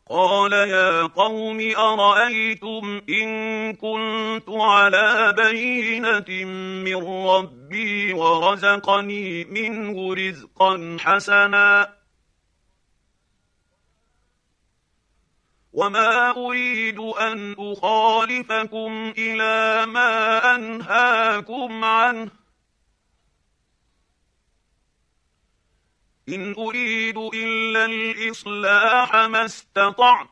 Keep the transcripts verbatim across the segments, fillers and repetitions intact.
قال يا قوم أرأيتم إن كنت على بينة من ربي ورزقني منه رزقا حسنا وما أريد أن أخالفكم إلى ما أنهاكم عنه إن أريد إلا الإصلاح ما استطعت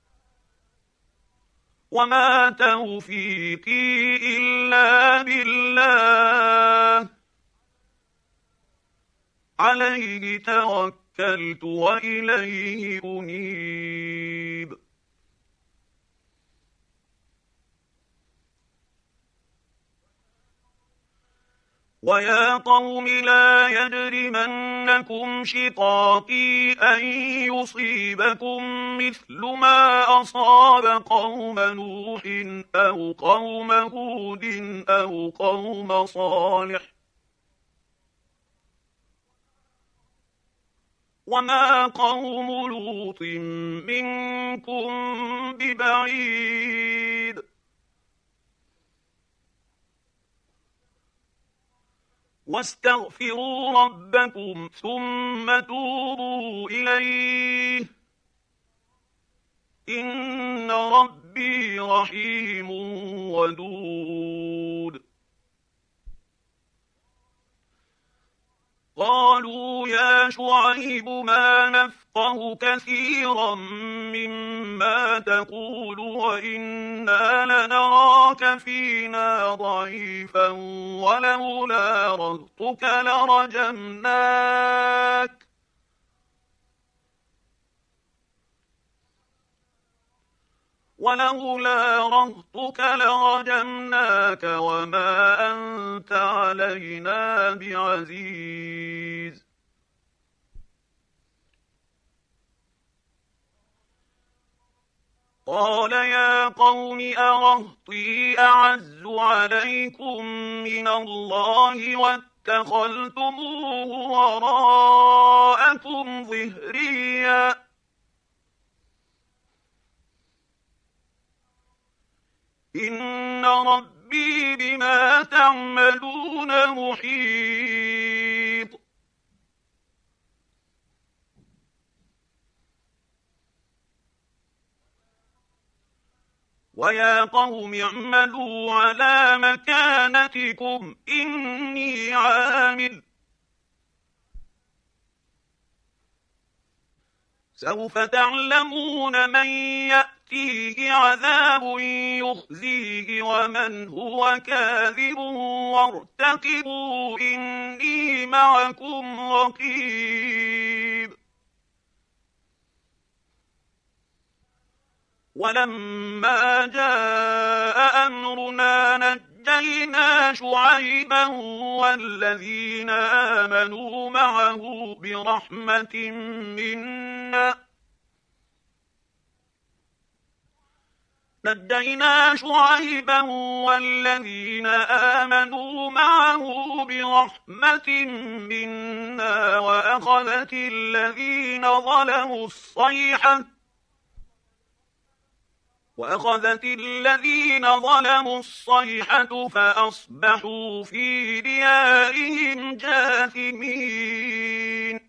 وما توفيقي إلا بالله عليه توكلت وإليه أنيب. ويا قوم لا يجرمنكم شقاقي أن يصيبكم مثل ما أصاب قوم نوح أو قوم هود أو قوم صالح وما قوم لوط منكم ببعيد واستغفروا ربكم ثم توبوا إليه إن ربي رحيم ودود. قالوا يا شعيب ما نفقه كثيرا مما تقول وإنا لنراك فينا ضعيفا ولولا رهطك لرجمناك ولولا رهطك لرجمناك وما أنت علينا بعزيز. قال يا قوم أرهطي أعز عليكم من الله واتخذتموه وراءكم ظهريا إن ربي بما تعملون محيط. ويا قوم اعملوا على مكانتكم إني عامل سوف تعلمون من يأتيه عذاب يخزيه ومن هو كاذب وارتقبوا إني معكم رقيب. ولما جاء أمرنا نجينا شعيبا والذين آمنوا معه برحمة منا نجينا شعيبا والذين آمنوا معه برحمة منا وأخذت الذين ظلموا الصيحة وأخذت الذين ظلموا الصيحة فأصبحوا في ديارهم جاثمين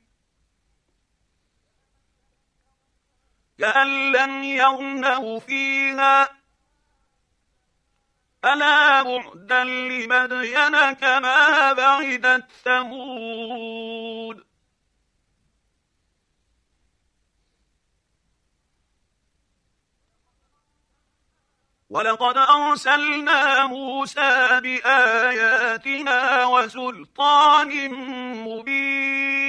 كأن لم يغنوا فيها ألا بعدا لمدين كما بعدت ثمود. ولقد أرسلنا موسى بآياتنا وسلطان مبين